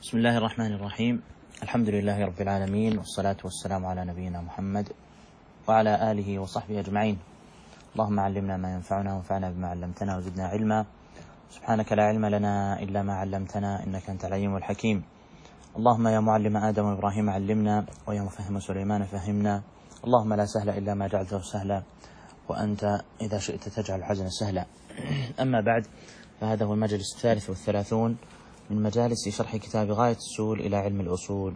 بسم الله الرحمن الرحيم. الحمد لله رب العالمين، والصلاة والسلام على نبينا محمد وعلى آله وصحبه أجمعين. اللهم علمنا ما ينفعنا وانفعنا بما علمتنا وزدنا علما. سبحانك لا علم لنا إلا ما علمتنا إنك أنت العليم الحكيم. اللهم يا معلم آدم وإبراهيم علمنا، ويا مفهم سليمان فهمنا. اللهم لا سهل إلا ما جعلته سهلا، وأنت إذا شئت تجعل الحزن سهلا. أما بعد، فهذا هو المجلس 33 من مجالس شرح كتاب غاية السول إلى علم الأصول.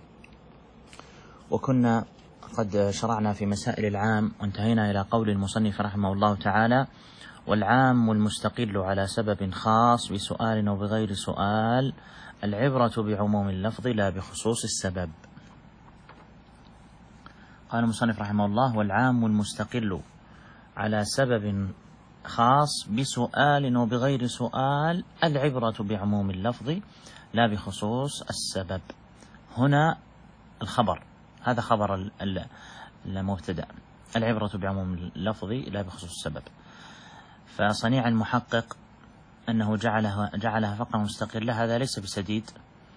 وكنا قد شرعنا في مسائل العام، وانتهينا إلى قول المصنف رحمه الله تعالى: والعام المستقل على سبب خاص بسؤال أو بغير سؤال، العبرة بعموم اللفظ لا بخصوص السبب. قال المصنف رحمه الله: والعام المستقل على سبب خاص بسؤال وبغير سؤال، العبرة بعموم اللفظ لا بخصوص السبب. هنا الخبر، هذا خبر المبتدأ، العبرة بعموم اللفظ لا بخصوص السبب. فصنيع المحقق أنه جعلها فقرة مستقلة، هذا ليس بسديد،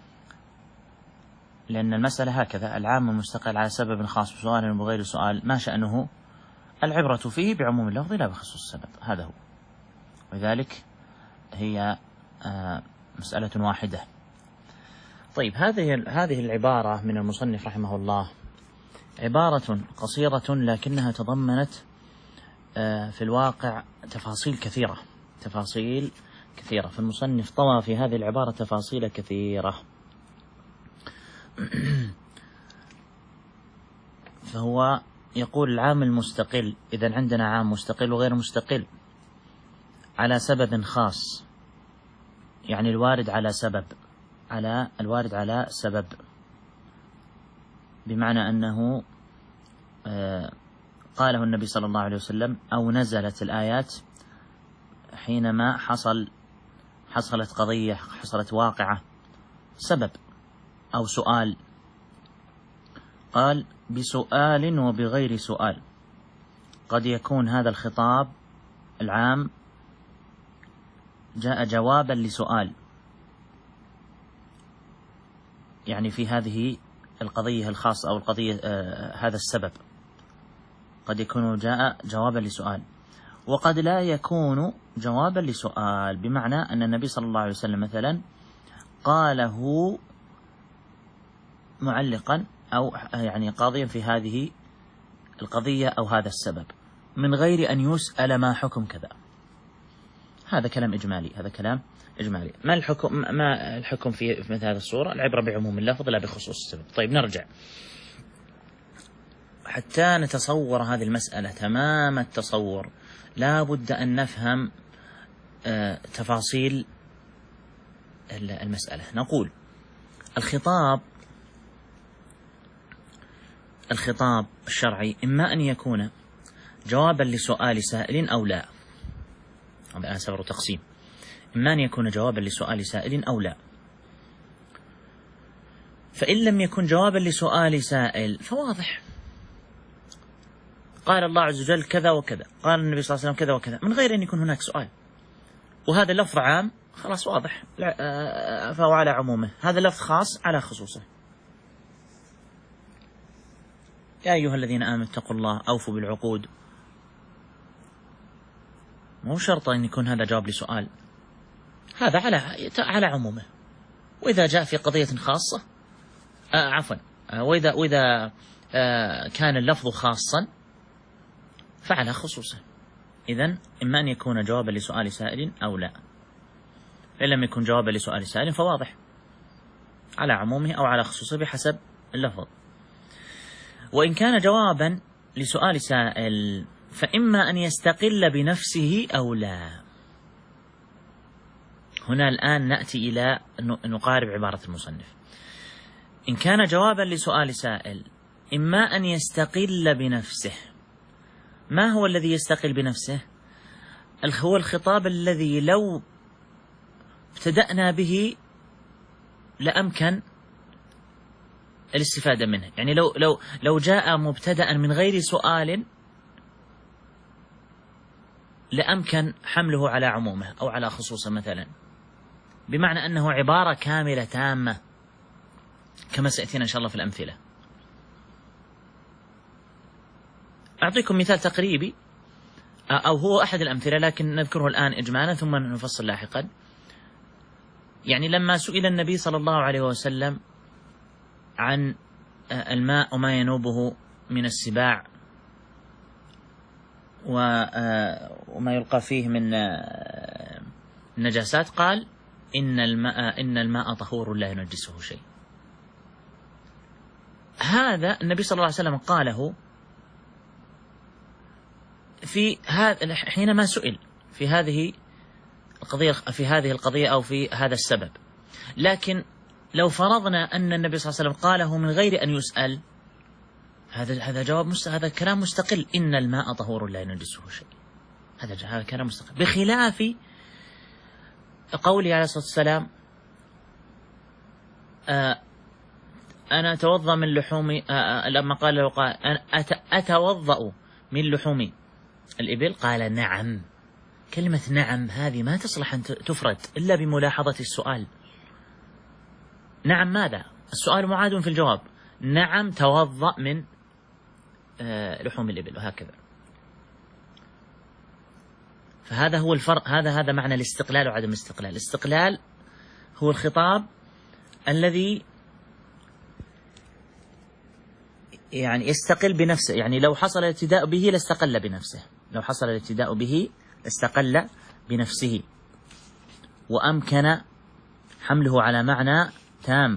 لأن المسألة هكذا: العام المستقل على سبب خاص بسؤال وبغير سؤال، ما شأنه؟ العبرة فيه بعموم اللفظ لا بخصوص السبب، هذا هو. ولذلك هي مسألة واحدة. طيب، هذه العبارة من المصنف رحمه الله عبارة قصيرة، لكنها تضمنت في الواقع تفاصيل كثيرة. فالمصنف طوى في هذه العبارة تفاصيل كثيرة. فهو يقول: العام المستقل، إذن عندنا عام مستقل وغير مستقل على سبب خاص، يعني الوارد على سبب، بمعنى أنه قاله النبي صلى الله عليه وسلم، أو نزلت الآيات حينما حصلت قضية، حصلت واقعة، سبب أو سؤال. قال: بسؤال وبغير سؤال. قد يكون هذا الخطاب العام جاء جوابا لسؤال، يعني في هذه القضية الخاصة أو القضية هذا السبب قد يكون جاء جوابا لسؤال، وقد لا يكون جوابا لسؤال، بمعنى أن النبي صلى الله عليه وسلم مثلا قاله معلقا أو يعني قاضيا في هذه القضية أو هذا السبب، من غير أن يسأل ما حكم كذا. هذا كلام إجمالي. ما الحكم في مثل هذه الصورة؟ العبرة بعموم اللفظ لا بخصوص السبب. طيب، نرجع حتى نتصور هذه المسألة تمام التصور. لا بد أن نفهم تفاصيل المسألة. نقول: الخطاب الشرعي إما أن يكون جوابا لسؤال سائل أو لا. الآن سبر تقسيم: إما أن يكون جوابا لسؤال سائل أو لا. فإن لم يكن جوابا لسؤال سائل فواضح، قال الله عز وجل كذا وكذا، قال النبي صلى الله عليه وسلم كذا وكذا، من غير أن يكون هناك سؤال، وهذا اللفظ عام، خلاص واضح، فهو على عمومه. هذا لفظ خاص على خصوصه. يا أيها الذين آمنوا اتقوا الله أوفوا بالعقود. مو شرط أن يكون هذا جواب لسؤال، هذا على عمومه. وإذا جاء في قضية خاصة وإذا كان اللفظ خاصا فعلى خصوصه. إذن إما أن يكون جوابا لسؤال سائل أو لا. إن لم يكن جوابا لسؤال سائل فواضح على عمومه أو على خصوصه بحسب اللفظ. وإن كان جوابا لسؤال سائل فإما أن يستقل بنفسه أو لا. هنا الآن نأتي إلى نقارب عبارة المصنف. إن كان جوابا لسؤال سائل إما أن يستقل بنفسه. ما هو الذي يستقل بنفسه؟ هو الخطاب الذي لو ابتدأنا به لأمكن الاستفادة منه. يعني لو جاء مبتدأ من غير سؤال لأمكن حمله على عمومه أو على خصوصه مثلا، بمعنى أنه عبارة كاملة تامة كما سيأتينا إن شاء الله في الأمثلة. أعطيكم مثال تقريبي أو هو أحد الأمثلة لكن نذكره الآن إجمالا ثم نفصل لاحقا. يعني لما سئل النبي صلى الله عليه وسلم عن الماء وما ينوبه من السباع وما يلقى فيه من النجاسات، قال إن الماء طهور لا ينجسه شيء. هذا النبي صلى الله عليه وسلم قاله في هذا حينما سئل في هذه القضية أو في هذا السبب. لكن لو فرضنا أن النبي صلى الله عليه وسلم قاله من غير أن يسأل، هذا جواب هذا كلام مستقل، إن الماء طهور لا ينجسه شيء، هذا كلام مستقل، بخلاف قوله عليه الصلاة والسلام أنا أتوضأ من لحوم، لما قال له أتوضأ من لحوم الإبل، قال نعم. كلمة نعم هذه ما تصلح أن تفرد إلا بملاحظة السؤال. نعم ماذا؟ السؤال معاد في الجواب. نعم توضأ من لحوم الإبل، وهكذا. فهذا هو الفرق، هذا معنى الاستقلال وعدم الاستقلال. الاستقلال هو الخطاب الذي يعني يستقل بنفسه، يعني لو حصل الابتداء به لاستقل بنفسه، لو حصل الابتداء به لاستقل بنفسه وأمكن حمله على معنى تام،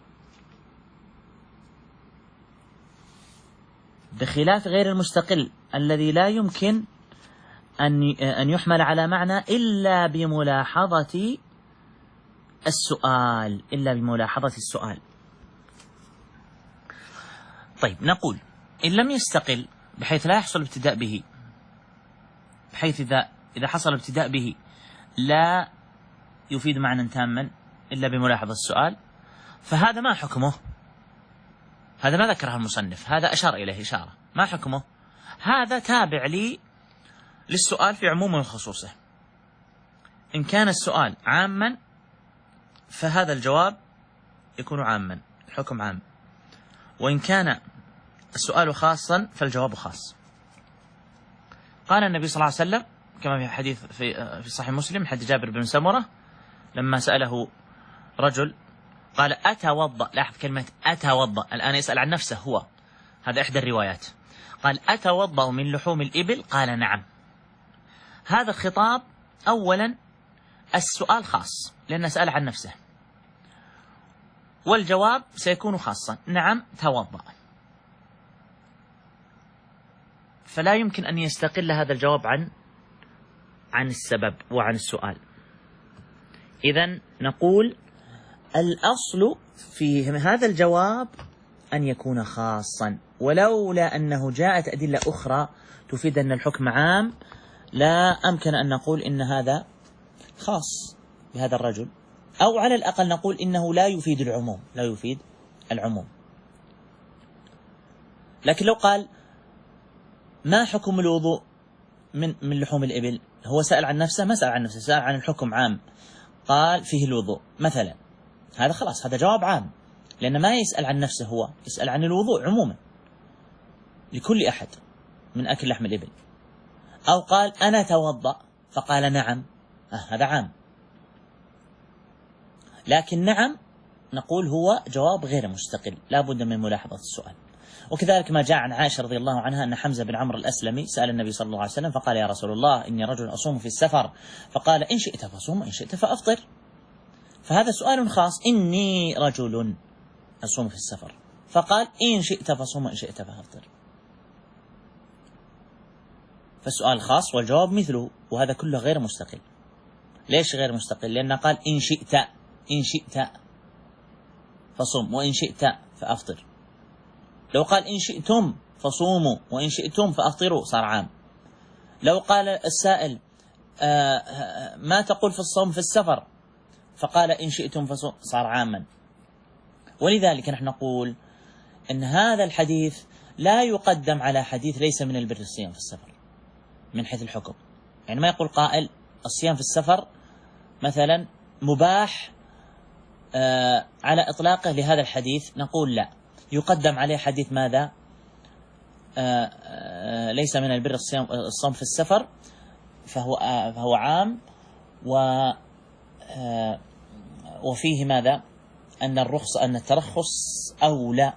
بخلاف غير المستقل الذي لا يمكن أن يحمل على معنى إلا بملاحظة السؤال. طيب نقول إن لم يستقل بحيث لا يحصل ابتداء به، بحيث إذا حصل ابتداء به لا يفيد معنى تاما إلا بملاحظة السؤال، فهذا ما حكمه؟ هذا ما ذكره المصنف، هذا أشار إليه إشارة. ما حكمه؟ هذا تابع للسؤال في عمومه وخصوصه. إن كان السؤال عاما فهذا الجواب يكون عاما، الحكم عام، وإن كان السؤال خاصا فالجواب خاص. قال النبي صلى الله عليه وسلم كما في حديث في صحيح مسلم حديث جابر بن سمرة لما سأله رجل قال أتوضأ، لاحظ كلمة أتوضأ، الآن يسأل عن نفسه هو، هذا إحدى الروايات، قال أتوضأ من لحوم الإبل؟ قال نعم. هذا الخطاب أولا السؤال خاص لأنه سأل عن نفسه، والجواب سيكون خاصا، نعم توضأ، فلا يمكن أن يستقل هذا الجواب عن السبب وعن السؤال. إذن نقول الأصل في هذا الجواب أن يكون خاصا، ولولا أنه جاءت أدلة أخرى تفيد أن الحكم عام لا أمكن أن نقول إن هذا خاص بهذا الرجل، أو على الأقل نقول إنه لا يفيد العموم. لكن لو قال ما حكم الوضوء من لحوم الإبل، هو سأل عن نفسه، ما سأل عن نفسه، سأل عن الحكم عام، قال فيه الوضوء مثلا، هذا خلاص هذا جواب عام، لأن ما يسأل عن نفسه، هو يسأل عن الوضوء عموما لكل أحد من أكل لحم الإبل. أو قال أنا توضأ فقال نعم، هذا عام. لكن نعم نقول هو جواب غير مستقل، لا بد من ملاحظة السؤال. وكذلك ما جاء عن عائشة رضي الله عنها أن حمزة بن عمرو الأسلمي سأل النبي صلى الله عليه وسلم فقال يا رسول الله إني رجل أصوم في السفر، فقال إن شئت فصوم وإن شئت فأفطر. فهذا سؤال خاص، إني رجل أصوم في السفر، فقال إن شئت فصوم وإن شئت فأفطر. فالسؤال خاص والجواب مثله، وهذا كله غير مستقل. ليش غير مستقل؟ لأنه قال إن شئت فصوم وإن شئت فأفطر. لو قال إن شئتم فصوموا وإن شئتم فأفطروا صار عام. لو قال السائل ما تقول في الصوم في السفر، فقال إن شئتم فصوم، صار عاما. ولذلك نحن نقول أن هذا الحديث لا يقدم على حديث ليس من البر الصيام في السفر من حيث الحكم. يعني ما يقول قائل الصيام في السفر مثلا مباح على إطلاقه لهذا الحديث نقول لا، يقدم عليه حديث ماذا؟ ليس من البر الصوم في السفر، فهو عام، وفيه ماذا؟ أن الترخص أولى،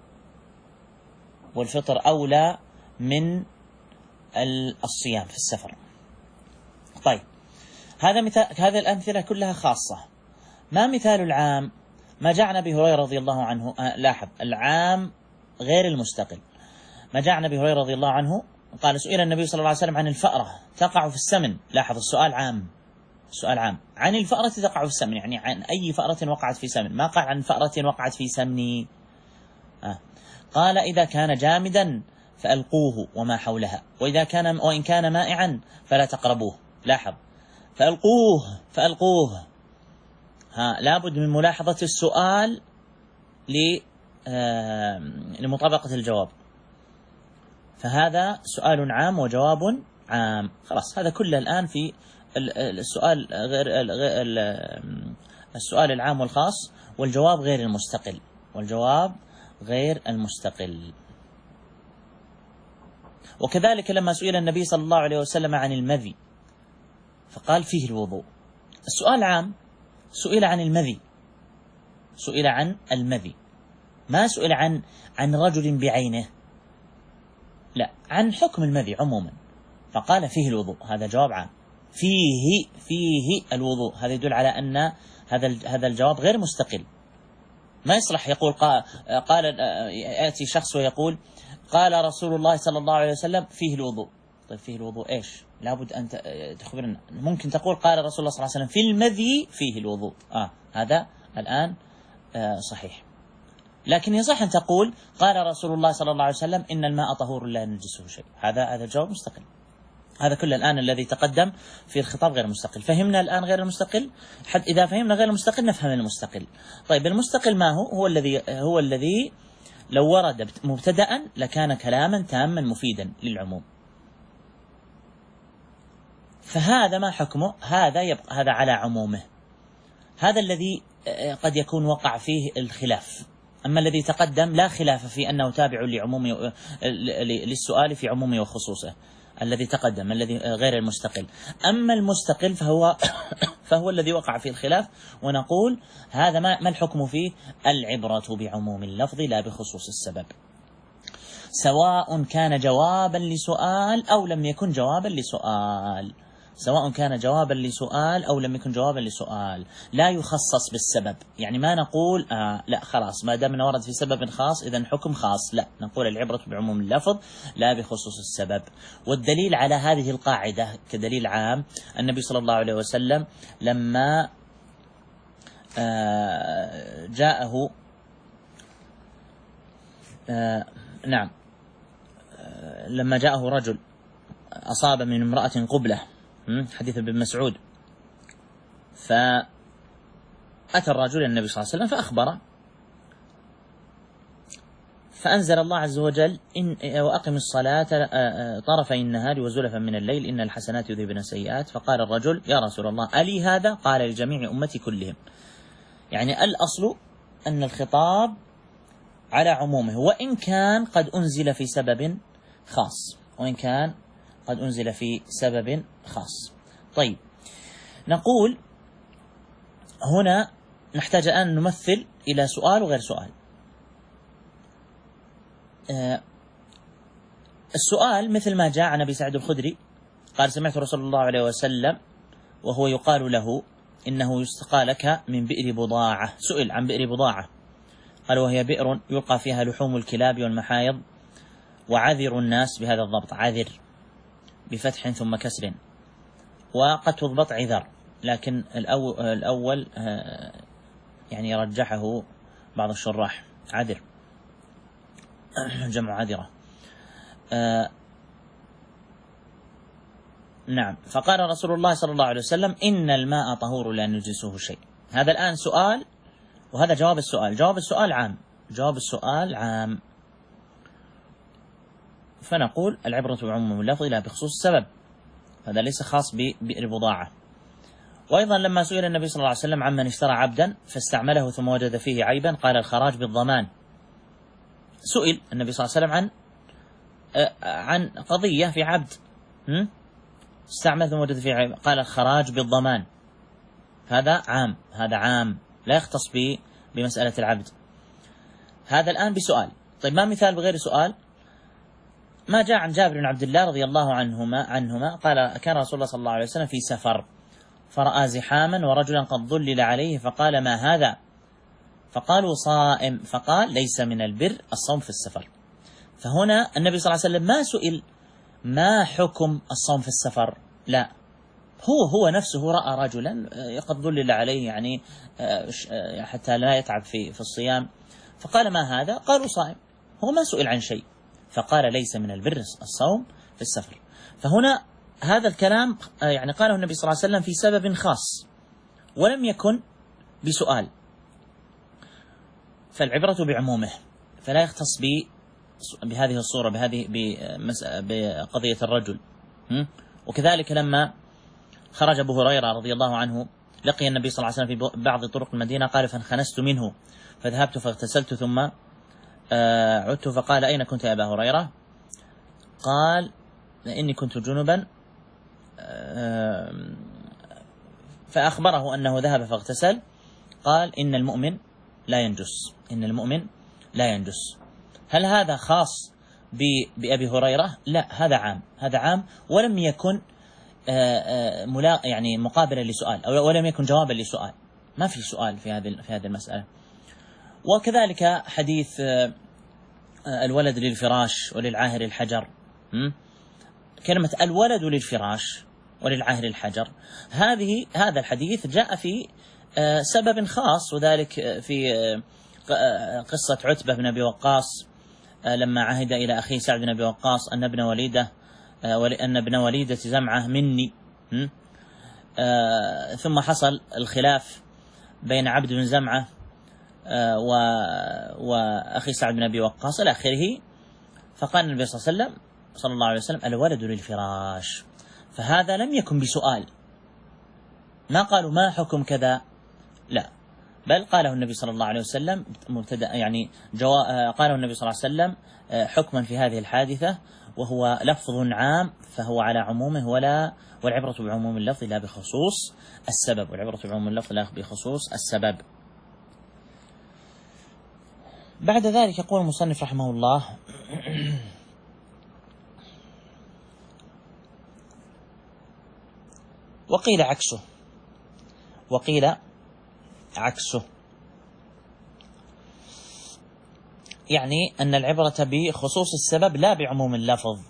والفطر أولى من الصيام في السفر. طيب، هذا مثال، هذه الأمثلة كلها خاصة. ما مثال العام؟ ما جاء عن أبي هريرة رضي الله عنه، لاحظ العام غير المستقل. ما جاء عن أبي هريرة رضي الله عنه قال سئل النبي صلى الله عليه وسلم عن الفأرة تقع في السمن. لاحظ السؤال عام، السؤال عام عن الفأرة تقع في السمن، يعني عن أي فأرة وقعت في سمن، ما قال عن فأرة وقعت في سمن. قال إذا كان جامدا فألقوه وما حولها، وإن كان مائعا فلا تقربوه. لاحظ فألقوه. لابد من ملاحظة السؤال لمطابقة الجواب، فهذا سؤال عام وجواب عام. خلاص، هذا كله الآن في السؤال السؤال العام والخاص، والجواب غير المستقل. وكذلك لما سئل النبي صلى الله عليه وسلم عن المذي فقال فيه الوضوء، السؤال عام، سئل عن المذي، ما سئل عن رجل بعينه، لا، عن حكم المذي عموما، فقال فيه الوضوء، هذا جواب عام. فيه الوضوء، هذا يدل على أن هذا الجواب غير مستقل. ما يصلح يقول قال يأتي شخص ويقول قال رسول الله صلى الله عليه وسلم فيه الوضوء. طيب فيه الوضوء إيش؟ لابد أن تخبرنا. ممكن تقول قال رسول الله صلى الله عليه وسلم في المذي فيه الوضوء، هذا الآن صحيح. لكن يصح أن تقول قال رسول الله صلى الله عليه وسلم إن الماء طهور لا ينجسه شيء، هذا جواب مستقل. هذا كل الآن الذي تقدم في الخطاب غير مستقل. فهمنا الآن غير المستقل؟ إذا فهمنا غير المستقل نفهم المستقل. طيب المستقل ما هو الذي لو ورد مبتدأ لكان كلاما تاما مفيدا للعموم. فهذا ما حكمه؟ هذا على عمومه، هذا الذي قد يكون وقع فيه الخلاف. أما الذي تقدم لا خلاف في أنه تابع للسؤال في عمومه وخصوصه، الذي تقدم الذي غير المستقل. أما المستقل فهو الذي وقع فيه الخلاف، ونقول هذا ما الحكم فيه؟ العبرة بعموم اللفظ لا بخصوص السبب، سواء كان جوابا لسؤال أو لم يكن جوابا لسؤال، لا يخصص بالسبب. يعني ما نقول لا خلاص ما دام ورد في سبب خاص إذن حكم خاص، لا، نقول العبرة بعموم اللفظ لا بخصوص السبب. والدليل على هذه القاعدة كدليل عام النبي صلى الله عليه وسلم لما جاءه لما جاءه رجل أصاب من امرأة قبلة، حديث ابن مسعود، فأتى الرجل النبي صلى الله عليه وسلم فأخبره، فأنزل الله عز وجل وأقم الصلاة طرفي النهار وزلفا من الليل إن الحسنات يذهبن السيئات. فقال الرجل يا رسول الله ألي هذا؟ قال لجميع أمتي كلهم. يعني الأصل أن الخطاب على عمومه، وإن كان قد أنزل في سبب خاص. طيب، نقول هنا نحتاج أن نمثل إلى سؤال وغير سؤال. السؤال مثل ما جاء عن أبي سعيد الخدري قال سمعت رسول الله عليه وسلم وهو يقال له إنه يستقى لك من بئر بضاعة. سئل عن بئر بضاعة قال وهي بئر يلقى فيها لحوم الكلاب والمحايض وعذر الناس بهذا الضبط، عذر بفتح ثم كسر، وقد تضبط عذر، لكن الأول يعني رجحه بعض الشراح، عذر جمع عذرة. نعم. فقال رسول الله صلى الله عليه وسلم إن الماء طهور لا ينجسه شيء. هذا الآن سؤال وهذا جواب السؤال. جواب السؤال عام، فنقول العبرة بعموم اللفظ لا بخصوص السبب، هذا ليس خاص ببئر بضاعة. وأيضا لما سئل النبي صلى الله عليه وسلم عمن اشترى عبدا فاستعمله ثم وجد فيه عيبا قال الخراج بالضمان. سئل النبي صلى الله عليه وسلم عن قضية في عبد استعمل ثم وجد فيه عيبا قال الخراج بالضمان. هذا عام لا يختص بمسألة العبد. هذا الآن بسؤال. طيب ما مثال بغير سؤال؟ ما جاء عن جابر بن عبد الله رضي الله عنهما قال كان رسول الله صلى الله عليه وسلم في سفر فرأى زحاما ورجلا قد ظلل عليه فقال ما هذا؟ فقالوا صائم، فقال ليس من البر الصوم في السفر. فهنا النبي صلى الله عليه وسلم ما سئل ما حكم الصوم في السفر، لا، هو نفسه رأى رجلا قد ظلل عليه يعني حتى لا يتعب في الصيام، فقال ما هذا؟ قالوا صائم. هو ما سئل عن شيء، فقال ليس من البر الصوم في السفر. فهنا هذا الكلام يعني قاله النبي صلى الله عليه وسلم في سبب خاص ولم يكن بسؤال، فالعبرة بعمومه، فلا يختص بهذه الصورة بقضية الرجل. وكذلك لما خرج أبو هريرة رضي الله عنه لقي النبي صلى الله عليه وسلم في بعض طرق المدينة قال فانخنست منه فذهبت فاغتسلت ثم عدت فقال أين كنت يا أبا هريرة؟ قال إني كنت جنبا، فأخبره أنه ذهب فاغتسل. قال إن المؤمن لا ينجس. هل هذا خاص بأبي هريرة؟ لا، هذا عام ولم يكن يعني مقابلا لسؤال أو ولم يكن جوابا لسؤال، ما في سؤال في هذه المسألة. وكذلك حديث الولد للفراش وللعاهر الحجر، كلمة الولد للفراش وللعاهر الحجر هذا الحديث جاء في سبب خاص، وذلك في قصة عتبة بن أبي وقاص لما عهد إلى أخيه سعد بن أبي وقاص أن ابن وليدة زمعة مني، ثم حصل الخلاف بين عبد بن زمعة وأخي سعد بن أبي وقاص إلى آخره، فقال النبي صلى الله عليه وسلم الولد للفراش. فهذا لم يكن بسؤال، ما قالوا ما حكم كذا، لا، بل قاله النبي صلى الله عليه وسلم يعني قاله النبي صلى الله عليه وسلم حكما في هذه الحادثة، وهو لفظ عام فهو على عمومه والعبرة بعموم اللفظ لا بخصوص السبب. بعد ذلك يقول المصنف رحمه الله وقيل عكسه، يعني أن العبرة بخصوص السبب لا بعموم اللفظ،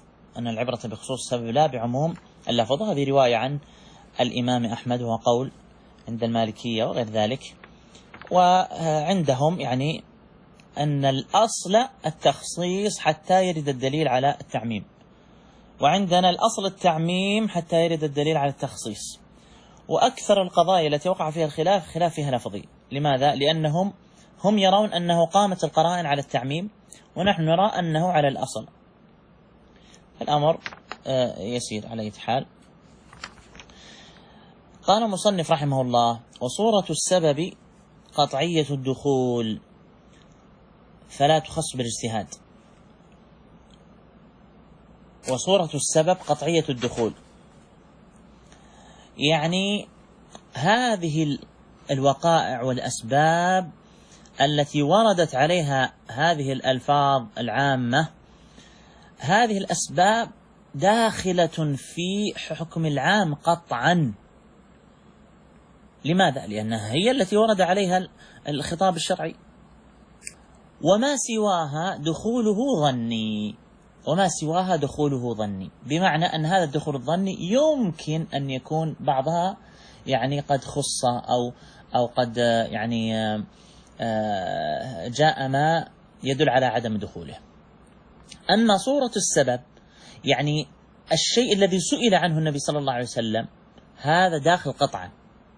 هذه رواية عن الإمام أحمد وهو قول عند المالكية وغير ذلك. وعندهم يعني أن الأصل التخصيص حتى يرد الدليل على التعميم، وعندنا الأصل التعميم حتى يرد الدليل على التخصيص. وأكثر القضايا التي وقع فيها الخلاف فيها لفظي. لماذا؟ لأنهم يرون أنه قامت القرائن على التعميم، ونحن نرى أنه على الأصل. الأمر يسير على أي حال. قال المصنف رحمه الله وصورة السبب قطعية الدخول فلا تخص بالاجتهاد. وصورة السبب قطعية الدخول، يعني هذه الوقائع والأسباب التي وردت عليها هذه الألفاظ العامة، هذه الأسباب داخلة في حكم العام قطعا. لماذا؟ لأنها هي التي ورد عليها الخطاب الشرعي، وما سواها دخوله ظني، بمعنى أن هذا الدخول الظني يمكن أن يكون بعضها يعني قد خص أو قد يعني جاء ما يدل على عدم دخوله. أما صورة السبب يعني الشيء الذي سئل عنه النبي صلى الله عليه وسلم هذا داخل قطعا.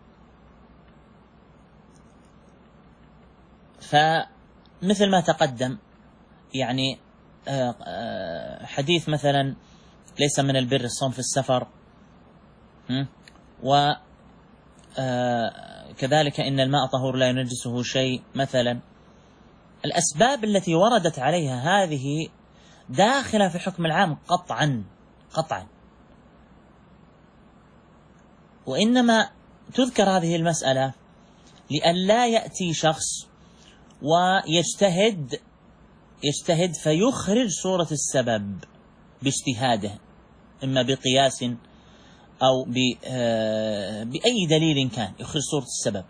فمثل ما تقدم يعني حديث مثلا ليس من البر الصوم في السفر، كذلك إن الماء طهور لا ينجسه شيء مثلا. الأسباب التي وردت عليها هذه داخلة في حكم العام قطعا قطعا، وإنما تذكر هذه المسألة لئلا يأتي شخص ويجتهد فيخرج صورة السبب باجتهاده، إما بقياس أو بأي دليل كان يخرج صورة السبب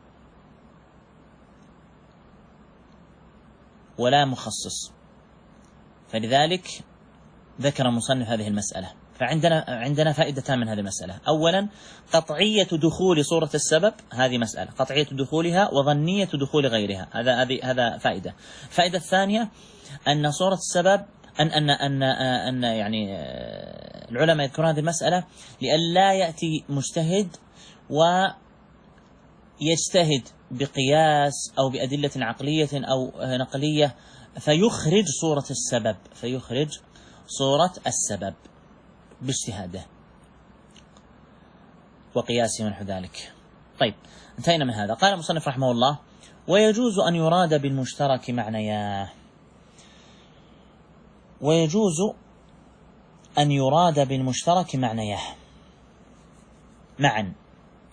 ولا مخصص. فلذلك ذكر المصنف هذه المسألة. فعندنا فائدتان من هذه المسألة. أولا قطعية دخول صورة السبب، هذه مسألة قطعية دخولها وظنية دخول غيرها، هذا فائدة. الفائدة الثانية أن صورة السبب أن يعني العلماء يذكرون هذه المسألة لئلا يأتي مجتهد ويجتهد بقياس أو بأدلة عقلية أو نقلية فيخرج صورة السبب باجتهاده وقياسه ونحو ذلك. طيب، انتهينا من هذا. قال المصنف رحمه الله: ويجوز أن يراد بالمشترك معنياه. ويجوز أن يراد بالمشترك معنياه معا.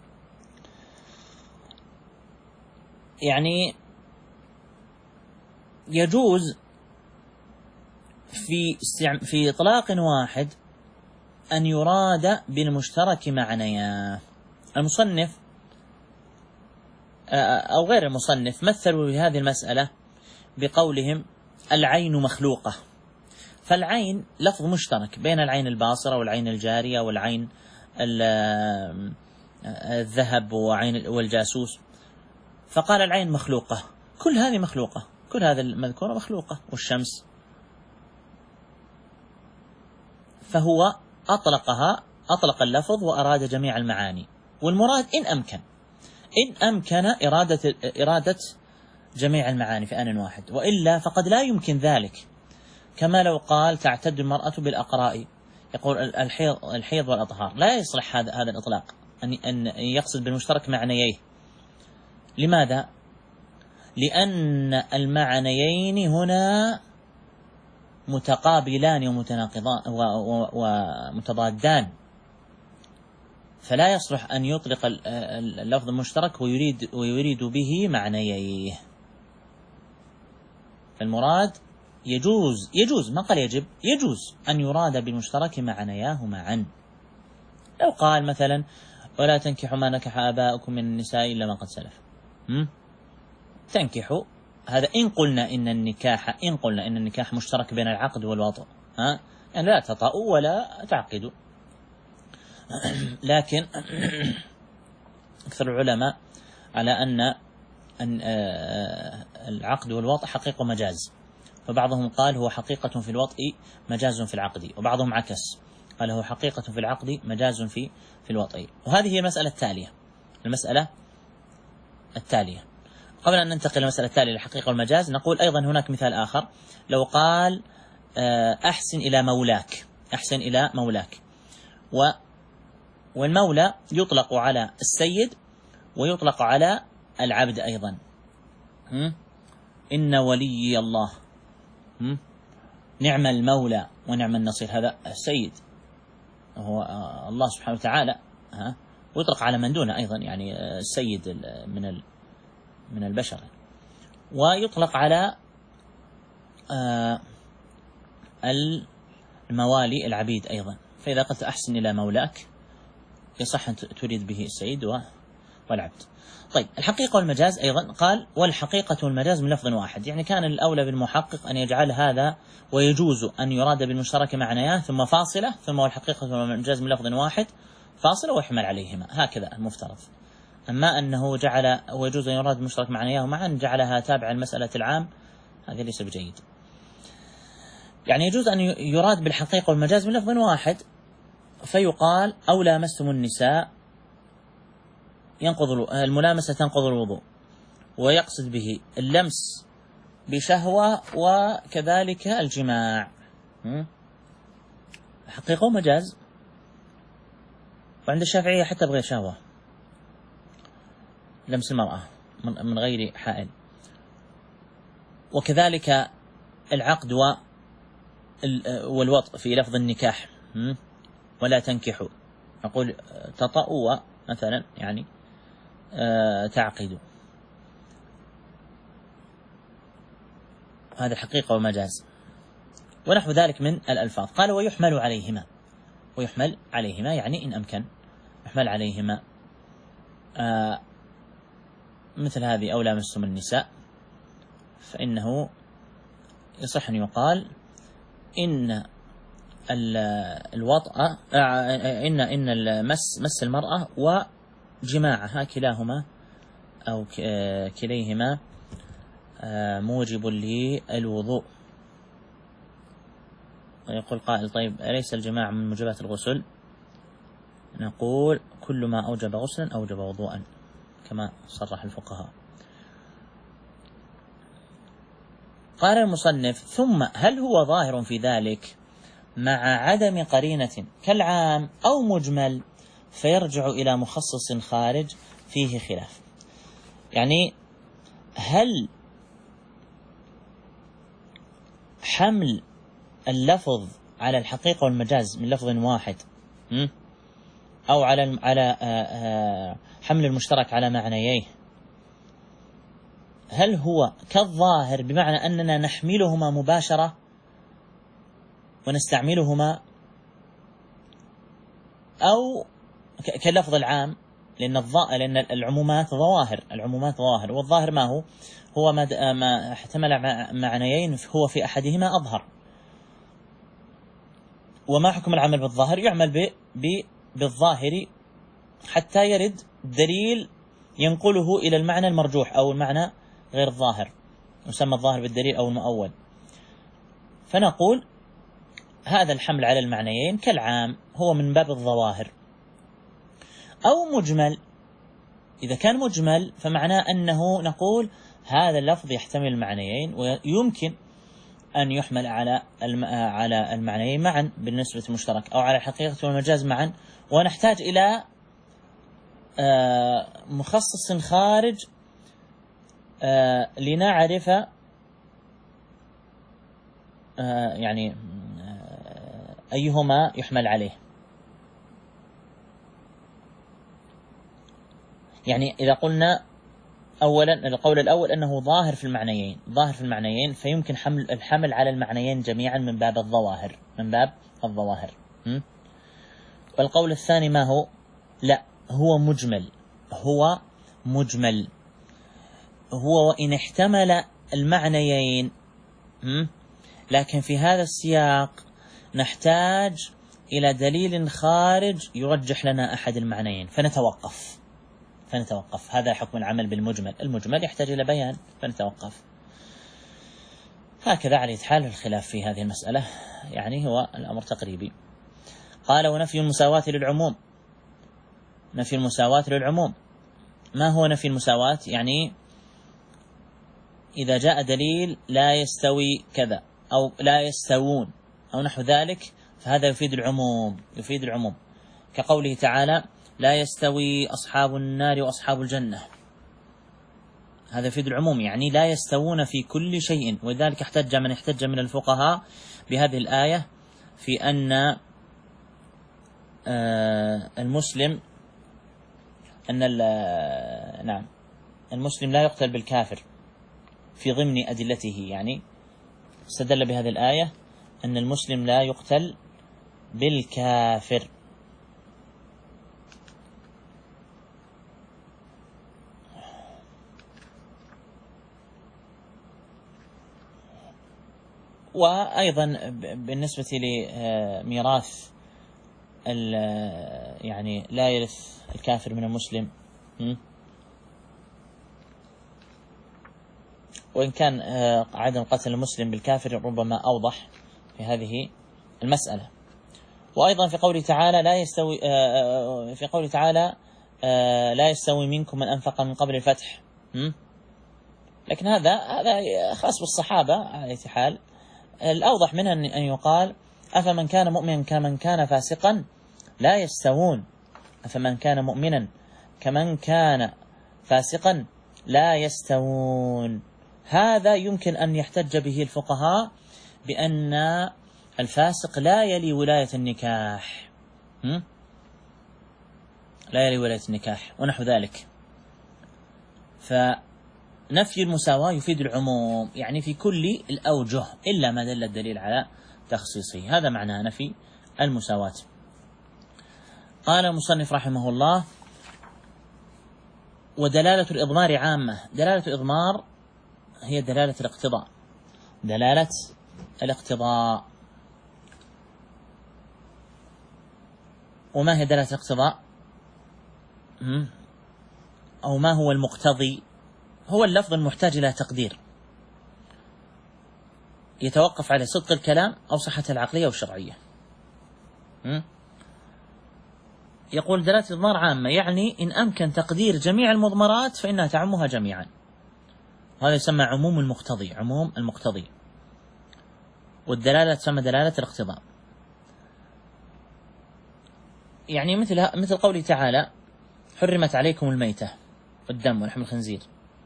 يعني يجوز في إطلاق واحد أن يراد بالمشترك معنياه. المصنف أو غير المصنف مثلوا لهذه المسألة بقولهم العين مخلوقة. فالعين لفظ مشترك بين العين الباصرة والعين الجارية والعين الذهب والجاسوس، فقال العين مخلوقة، كل هذه مخلوقة، كل هذا المذكورة مخلوقة، والشمس. فهو أطلق اللفظ وأراد جميع المعاني، والمراد إن أمكن إرادة جميع المعاني في آن واحد، وإلا فقد لا يمكن ذلك. كما لو قال تعتد المرأة بالأقراء، يقول الحيض والأطهار، لا يصلح هذا الإطلاق أن يقصد بالمشترك معنييه. لماذا؟ لأن المعنيين هنا متقابلان ومتناقضان ومتضادان، فلا يصلح أن يطلق اللفظ المشترك ويريد به معنييه. فالمراد يجوز ما قال يجب، يجوز أن يراد بالمشترك معنياه معا. لو قال مثلا ولا تنكحوا ما نكح آباؤكم من النساء إلا ما قد سلف، تنكحوا، هذا إن قلنا إن النكاح مشترك بين العقد والوطء، يعني لا تطأوا ولا تعقدوا. لكن أكثر العلماء على أن العقد والوطء حقيقة مجاز، فبعضهم قال هو حقيقة في الوطء مجاز في العقد، وبعضهم عكس قال هو حقيقة في العقد مجاز في الوطء. وهذه هي المسألة التالية. قبل أن ننتقل إلى المسألة التالية الحقيقة والمجاز، نقول أيضا هناك مثال آخر. لو قال أحسن إلى مولاك، والمولى يطلق على السيد ويطلق على العبد أيضا. إن ولي الله، نعم المولى ونعم النصير، هذا السيد هو الله سبحانه وتعالى، ويطلق على من دونه أيضا، يعني السيد من البشر، ويطلق على الموالي العبيد أيضا. فإذا قلت أحسن إلى مولاك يصح أن تريد به السيد والعبد. طيب، الحقيقة والمجاز أيضا قال والحقيقة والمجاز من لفظ واحد، يعني كان الأولى بالمحقق أن يجعل هذا ويجوز أن يراد بالمشترك معنياه ثم فاصلة، ثم والحقيقة والمجاز من لفظ واحد فاصلة ويحمل عليهما، هكذا المفترض. أما أنه جعل ويجوز أن يراد بالمشترك معنياه معا جعلها تابع المسألة العام، هذا ليس بجيد. يعني يجوز أن يراد بالحقيقة والمجاز من لفظ واحد، فيقال أو لامستم النساء الملامسة تنقض الوضوء، ويقصد به اللمس بشهوة وكذلك الجماع، حقيقة ومجاز. وعند الشافعية حتى بغير شهوة، لمس المرأة من غير حائل. وكذلك العقد والوطء في لفظ النكاح، ولا تنكحوا، نقول تطأوا مثلا يعني تعقدوا، هذا حقيقة ومجاز ونحو ذلك من الألفاظ. قال ويحمل عليهما، ويحمل عليهما يعني إن أمكن يحمل عليهما مثل هذه أو لامستم النساء، فإنه يصح أن يقال إن الوطأ إن مس المرأة وجماعها كلاهما أو كليهما موجب للوضوء. ويقول قائل طيب أليس الجماع من موجبات الغسل؟ نقول كل ما أوجب غسلا أوجب وضوءا كما صرح الفقهاء. قال المصنف ثم هل هو ظاهر في ذلك مع عدم قرينة كالعام أو مجمل فيرجع إلى مخصص خارج فيه خلاف. يعني هل حمل اللفظ على الحقيقة والمجاز من لفظ واحد أو على حمل المشترك على معنييه، هل هو كالظاهر بمعنى أننا نحملهما مباشرة ونستعملهما، أو كاللفظ العام؟ لأن العمومات ظواهر، والظاهر ما هو ما احتمل معنيين هو في أحدهما أظهر. وما حكم العمل بالظاهر؟ يعمل بالظاهر حتى يرد دليل ينقله إلى المعنى المرجوح أو المعنى غير الظاهر، يسمى الظاهر بالدليل أو المؤول. فنقول هذا الحمل على المعنيين كالعام هو من باب الظواهر. أو مجمل، إذا كان مجمل فمعناه أنه نقول هذا اللفظ يحتمل المعنيين ويمكن أن يحمل على المعنيين معا بالنسبة المشترك أو على الحقيقة والمجاز معا، ونحتاج إلى مخصص خارج لنعرف يعني أيهما يحمل عليه. يعني إذا قلنا أولا القول الأول أنه ظاهر في المعنيين فيمكن الحمل على المعنيين جميعا من باب الظواهر. والقول الثاني ما هو؟ لا، هو مجمل، هو وإن احتمل المعنيين، لكن في هذا السياق نحتاج إلى دليل خارج يرجح لنا أحد المعنيين فنتوقف. هذا حكم العمل بالمجمل. المجمل يحتاج إلى بيان فنتوقف. هكذا على حال الخلاف في هذه المسألة، يعني هو الأمر تقريبي. قال ونفي المساواة للعموم. ما هو نفي المساواة؟ يعني إذا جاء دليل لا يستوي كذا أو لا يستوون أو نحو ذلك فهذا يفيد العموم، كقوله تعالى لا يستوي أصحاب النار وأصحاب الجنة، هذا يفيد العموم، يعني لا يستوون في كل شيء. ولذلك احتج من الفقهاء بهذه الآية في أن المسلم المسلم لا يقتل بالكافر في ضمن أدلته، يعني استدل بهذه الآية أن المسلم لا يقتل بالكافر. وأيضا بالنسبة لميراث يعني لا يرث الكافر من المسلم، وإن كان عدم قتل المسلم بالكافر ربما أوضح في هذه المسألة. وأيضا في قوله تعالى لا يستوي منكم من أنفق من قبل الفتح، لكن هذا خاص بالصحابة على أي حال. الأوضح منها أن يقال أفمن كان مؤمنا كمن كان فاسقا لا يستوون، أفمن كان مؤمنا كمن كان فاسقا لا يستوون. هذا يمكن أن يحتج به الفقهاء بأن الفاسق لا يلي ولاية النكاح، لا يلي ولاية النكاح ونحو ذلك. فنفي المساواة يفيد العموم، يعني في كل الأوجه إلا ما دل الدليل على تخصيصه. هذا معنى نفي المساواة. قال المصنف رحمه الله: ودلالة الإضمار عامة. دلالة الإضمار هي دلالة الاقتضاء، دلالة الاقتضاء. وما هي دلالة الاقتضاء؟ أو ما هو المقتضي؟ هو اللفظ المحتاج إلى تقدير يتوقف على صدق الكلام أو صحته العقلية والشرعية. يقول دلالة الإضمار عامة، يعني إن أمكن تقدير جميع المضمرات فإنها تعمها جميعا. هذا يسمى عموم المقتضي، عموم المقتضي. والدلالة تسمى دلالة الاقتضاء. يعني مثل قوله تعالى: حرمت عليكم الميتة والدم ولحم الخنزير.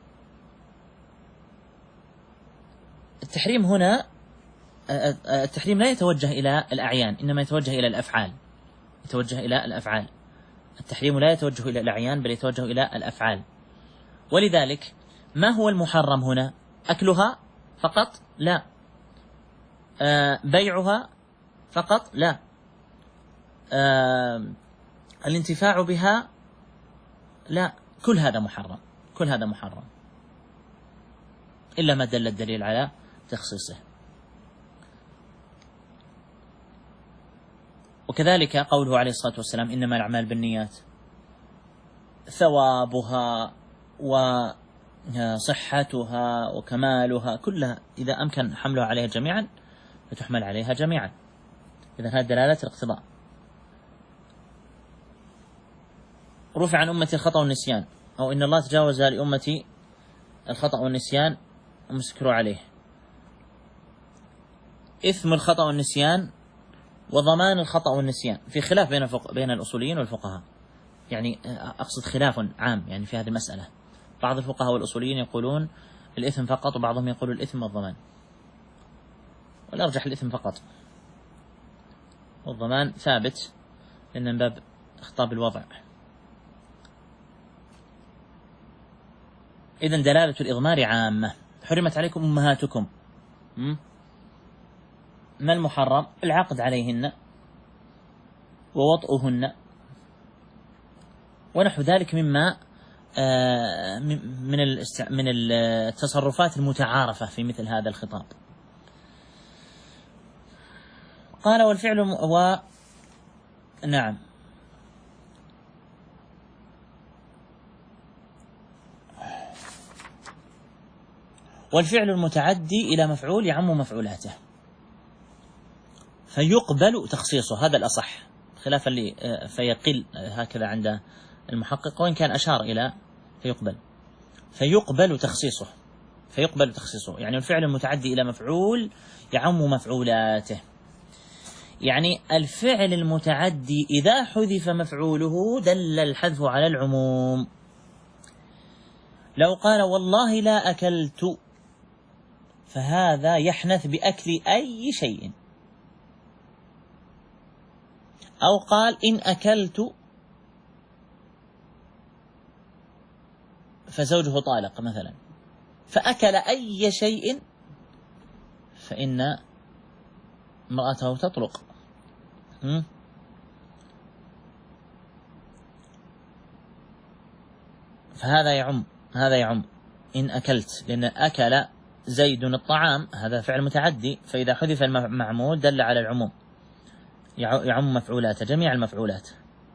التحريم هنا، التحريم لا يتوجه إلى الأعيان، إنما يتوجه إلى الأفعال، يتوجه إلى الأفعال. التحريم لا يتوجه إلى الأعيان بل يتوجه إلى الأفعال. ولذلك ما هو المحرم هنا؟ أكلها فقط؟ لا. بيعها فقط؟ لا. الانتفاع بها؟ لا. كل هذا محرم، كل هذا محرم إلا ما دل الدليل على تخصيصه. وكذلك قوله عليه الصلاة والسلام: إنما الأعمال بالنيات، ثوابها وصحتها وكمالها كلها إذا أمكن حملها عليها جميعا فتحمل عليها جميعا. إذا هذه دلالة الاقتضاء. رفع عن أمتي الخطأ والنسيان، أو إن الله تجاوز لأمتي الخطأ والنسيان ومسكروا عليه. إثم الخطأ والنسيان وضمان الخطأ والنسيان في خلاف بين الأصوليين والفقهاء، يعني أقصد خلاف عام يعني في هذه المسألة. بعض الفقهاء والأصوليين يقولون الإثم فقط، وبعضهم يقول الإثم والضمان، والأرجح الإثم فقط، والضمان ثابت لأن من باب خطاب الوضع. إذن دلالة الإضمار عامة. حرمت عليكم أمهاتكم، ما المحرم؟ العقد عليهن ووطئهن ونحو ذلك مما من التصرفات المتعارفة في مثل هذا الخطاب. قال: والفعل نعم. والفعل المتعدي إلى مفعول يعم مفعولاته فيقبل تخصيصه. هذا الأصح، خلاف اللي فيقل هكذا عند المحقق، وإن كان أشار إلى فيقبل تخصيصه، فيقبل تخصيصه. يعني الفعل المتعدي إلى مفعول يعم مفعولاته. يعني الفعل المتعدي إذا حذف مفعوله دل الحذف على العموم. لو قال: والله لا أكلت، فهذا يحنث بأكل أي شيء. أو قال: إن أكلت، فزوجه طالق مثلا، فأكل أي شيء، فإن امرأته تطلق. فهذا يعم، هذا يعم إن أكلت، لأن أكل زيد الطعام هذا فعل متعدي، فإذا حذف المعمول دل على العموم، يعم مفعولات جميع المفعولات.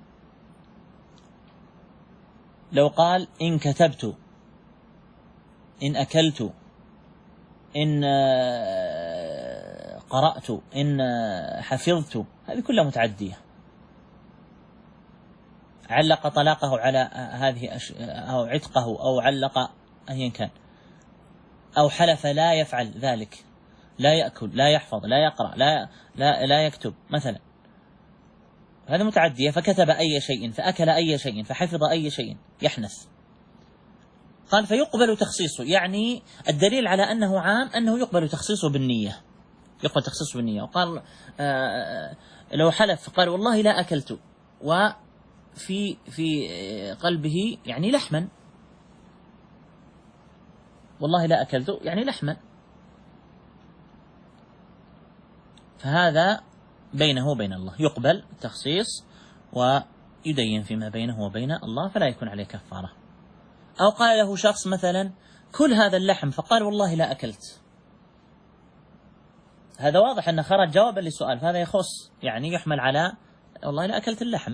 لو قال: إن كتبت، إن أكلت، إن قرأت، إن حفظت، هذه كلها متعدية. علق طلاقه على هذه أو عتقه، أو علق أيا كان، أو حلف لا يفعل ذلك، لا يأكل، لا يحفظ، لا يقرأ، لا يكتب مثلا، هذا متعدية. فكتب أي شيء، فأكل أي شيء، فحفظ أي شيء، يحنث. قال فيقبل تخصيصه، يعني الدليل على أنه عام أنه يقبل تخصيصه بالنية، يقبل تخصيصه بالنية. وقال لو حلف قال والله لا أكلت، وفي قلبه يعني لحما، والله لا أكلت يعني لحما، فهذا بينه وبين الله، يقبل تخصيص ويدين فيما بينه وبين الله، فلا يكون عليه كفارة. أو قال له شخص مثلا كل هذا اللحم، فقال والله لا أكلت، هذا واضح أنه خرج جوابا للسؤال، فهذا يخص يعني يحمل على والله لا أكلت اللحم.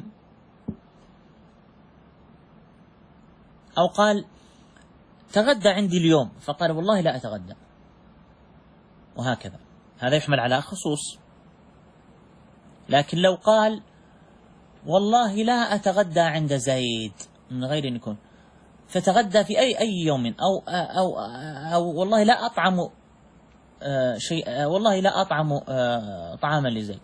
أو قال تغدى عندي اليوم، فقال والله لا أتغدى، وهكذا، هذا يحمل على خصوص. لكن لو قال والله لا أتغدى عند زيد من غير أن يكون، فتغدى في أي يوم، أو والله لا أطعم شيء، والله لا أطعم طعاما لزيد،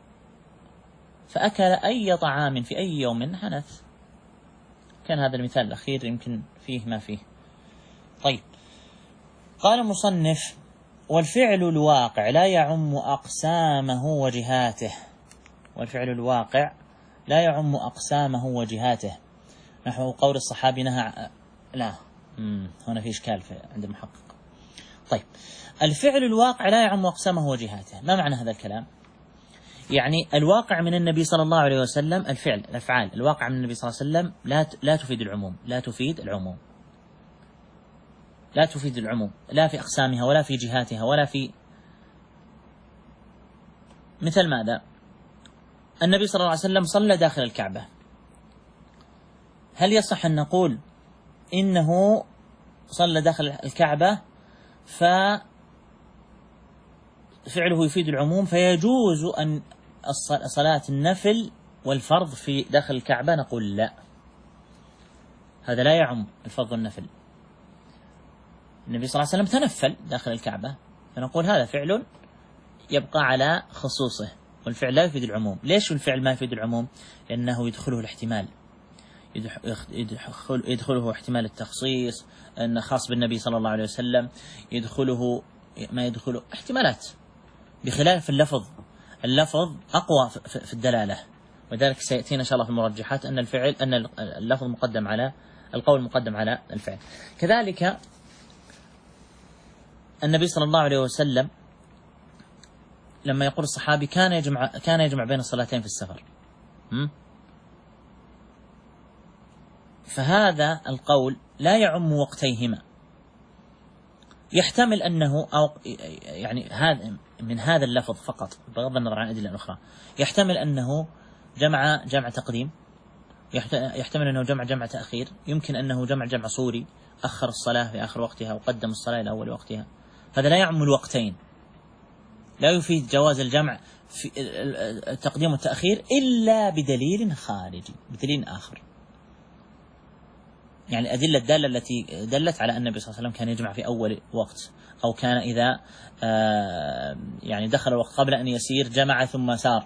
فأكل أي طعام في أي يوم حنث. كان هذا المثال الأخير يمكن فيه ما فيه. طيب، قال المصنف والفعل الواقع لا يعم أقسامه وجهاته، والفعل الواقع لا يعم أقسامه وجهاته، نحو قول الصحابي نهى لا هنا في إشكال عند المحقق. طيب، الفعل الواقع لا يعم أقسامه وجهاته، ما معنى هذا الكلام؟ يعني الواقع من النبي صلى الله عليه وسلم، الأفعال الواقع من النبي صلى الله عليه وسلم لا تفيد العموم، لا تفيد العموم، لا في أقسامها ولا في جهاتها ولا في. مثل ماذا؟ النبي صلى الله عليه وسلم صلى داخل الكعبة، هل يصح أن نقول إنه صلى داخل الكعبة ففعله يفيد العموم فيجوز أن صلاة النفل والفرض في داخل الكعبة؟ نقول لا، هذا لا يعم الفرض والنفل. النبي صلى الله عليه وسلم تنفل داخل الكعبة، فنقول هذا فعل يبقى على خصوصه، والفعل لا يفيد العموم. ليش الفعل ما يفيد العموم؟ لأنه يدخله الاحتمال، يدخله احتمال التخصيص، أن خاص بالنبي صلى الله عليه وسلم، يدخله ما يدخله احتمالات، بخلاف اللفظ أقوى في الدلالة، وذلك سيأتينا إن شاء الله في المرجحات أن اللفظ مقدم على القول، مقدم على الفعل. كذلك النبي صلى الله عليه وسلم لما يقول الصحابي كان يجمع بين الصلاتين في السفر، فهذا القول لا يعم وقتيهما، يحتمل أنه أو يعني هذا من هذا اللفظ فقط بغض النظر عن الأدلة الأخرى، يحتمل أنه جمع تقديم، يحتمل أنه جمع تأخير، يمكن أنه جمع صوري، أخر الصلاة في آخر وقتها وقدم الصلاة إلى أول وقتها. هذا لا يعم الوقتين، لا يفيد جواز الجمع في التقديم والتأخير إلا بدليل خارجي، بدليل آخر. يعني الأدلة الدالة التي دلت على أن النبي صلى الله عليه وسلم كان يجمع في أول وقت، أو كان إذا يعني دخل الوقت قبل أن يسير جمع ثم سار،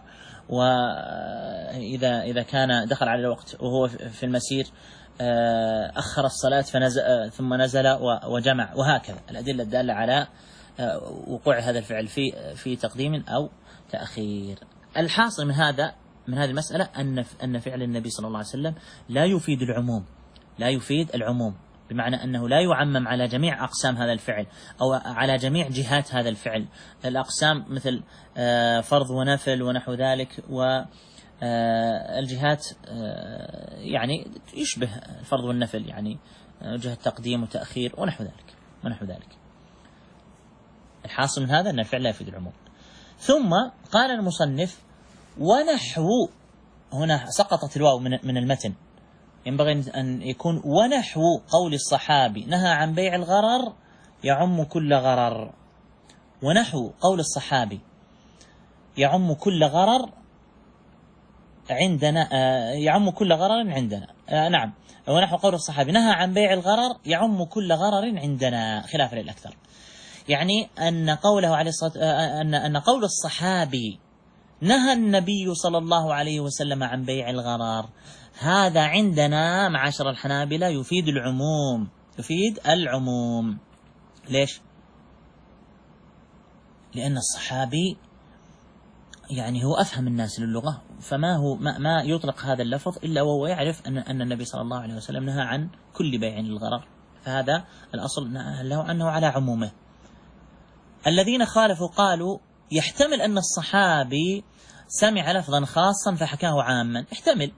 وإذا كان دخل على الوقت وهو في المسير أخر الصلاة ثم نزل وجمع، وهكذا الأدلة الدالة على وقوع هذا الفعل في تقديم أو تأخير. الحاصل من هذه المسألة أن فعل النبي صلى الله عليه وسلم لا يفيد العموم، بمعنى أنه لا يعمم على جميع أقسام هذا الفعل أو على جميع جهات هذا الفعل. الأقسام مثل فرض ونفل ونحو ذلك، والجهات يعني يشبه الفرض والنفل، يعني جهة تقديم وتأخير ونحو ذلك. الحاصل من هذا أن الفعل لا يفيد العموم. ثم قال المصنف ونحو، هنا سقطت الواو من المتن، ينبغي أن يكون ونحو قول الصحابي نهى عن بيع الغرر يعم كل غرر. ونحو قول الصحابي يعم كل غرر عندنا، نعم، ونحو قول الصحابي نهى عن بيع الغرر يعم كل غرر عندنا، خلافا للأكثر. يعني أن قوله عليه الصلاة أن قول الصحابي نهى النبي صلى الله عليه وسلم عن بيع الغرر، هذا عندنا معاشر الحنابلة يفيد العموم، تفيد العموم. ليش؟ لأن الصحابي يعني هو أفهم الناس للغة، فما هو ما يطلق هذا اللفظ إلا وهو يعرف أن النبي صلى الله عليه وسلم نهى عن كل بيع للغرر، فهذا الأصل له أنه على عمومه. الذين خالفوا قالوا يحتمل أن الصحابي سمع لفظا خاصا فحكاه عاما، يحتمل،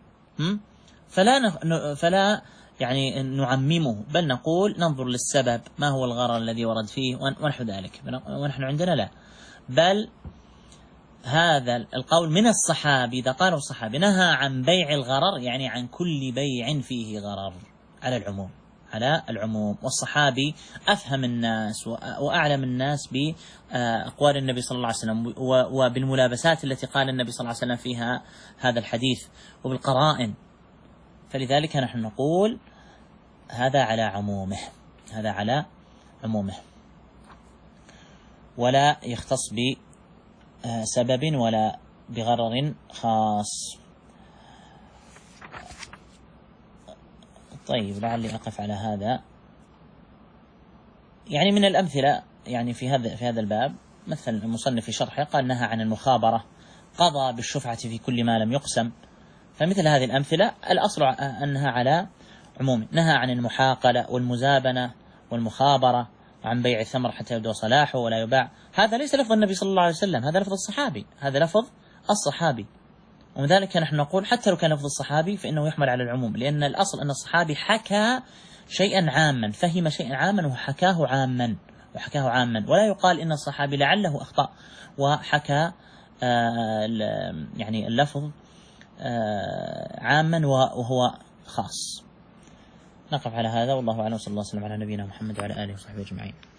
فلا يعني نعممه، بل نقول ننظر للسبب، ما هو الغرر الذي ورد فيه ونحو ذلك، ونحن عندنا لا، بل هذا القول من الصحابي. إذا قالوا الصحابي نهى عن بيع الغرر يعني عن كل بيع فيه غرر، على العموم، على العموم. والصحابي أفهم الناس وأعلم الناس بأقوال النبي صلى الله عليه وسلم وبالملابسات التي قال النبي صلى الله عليه وسلم فيها هذا الحديث وبالقرائن، فلذلك نحن نقول هذا على عمومه، هذا على عمومه، ولا يختص بسبب ولا بغرر خاص. طيب لعلي أقف على هذا. يعني من الأمثلة يعني في هذا الباب، مثل المصنف في شرحه قال نهى عن المخابرة، قضى بالشفعة في كل ما لم يقسم، فمثل هذه الأمثلة الأصل أنها على عموم. نهى عن المحاقلة والمزابنة والمخابرة، وعن بيع الثمر حتى يبدو صلاحه ولا يباع، هذا ليس لفظ النبي صلى الله عليه وسلم، هذا لفظ الصحابي، هذا لفظ الصحابي. ومن ذلك نحن نقول حتى لو كان لفظ الصحابي فإنه يحمل على العموم، لأن الأصل أن الصحابي حكى شيئا عاما، فهم شيئا عاما وحكاه عاما، ولا يقال إن الصحابي لعله أخطأ وحكى يعني اللفظ عاما وهو خاص. نقف على هذا، والله أعلم، صلى الله وسلم على نبينا محمد وعلى آله وصحبه أجمعين.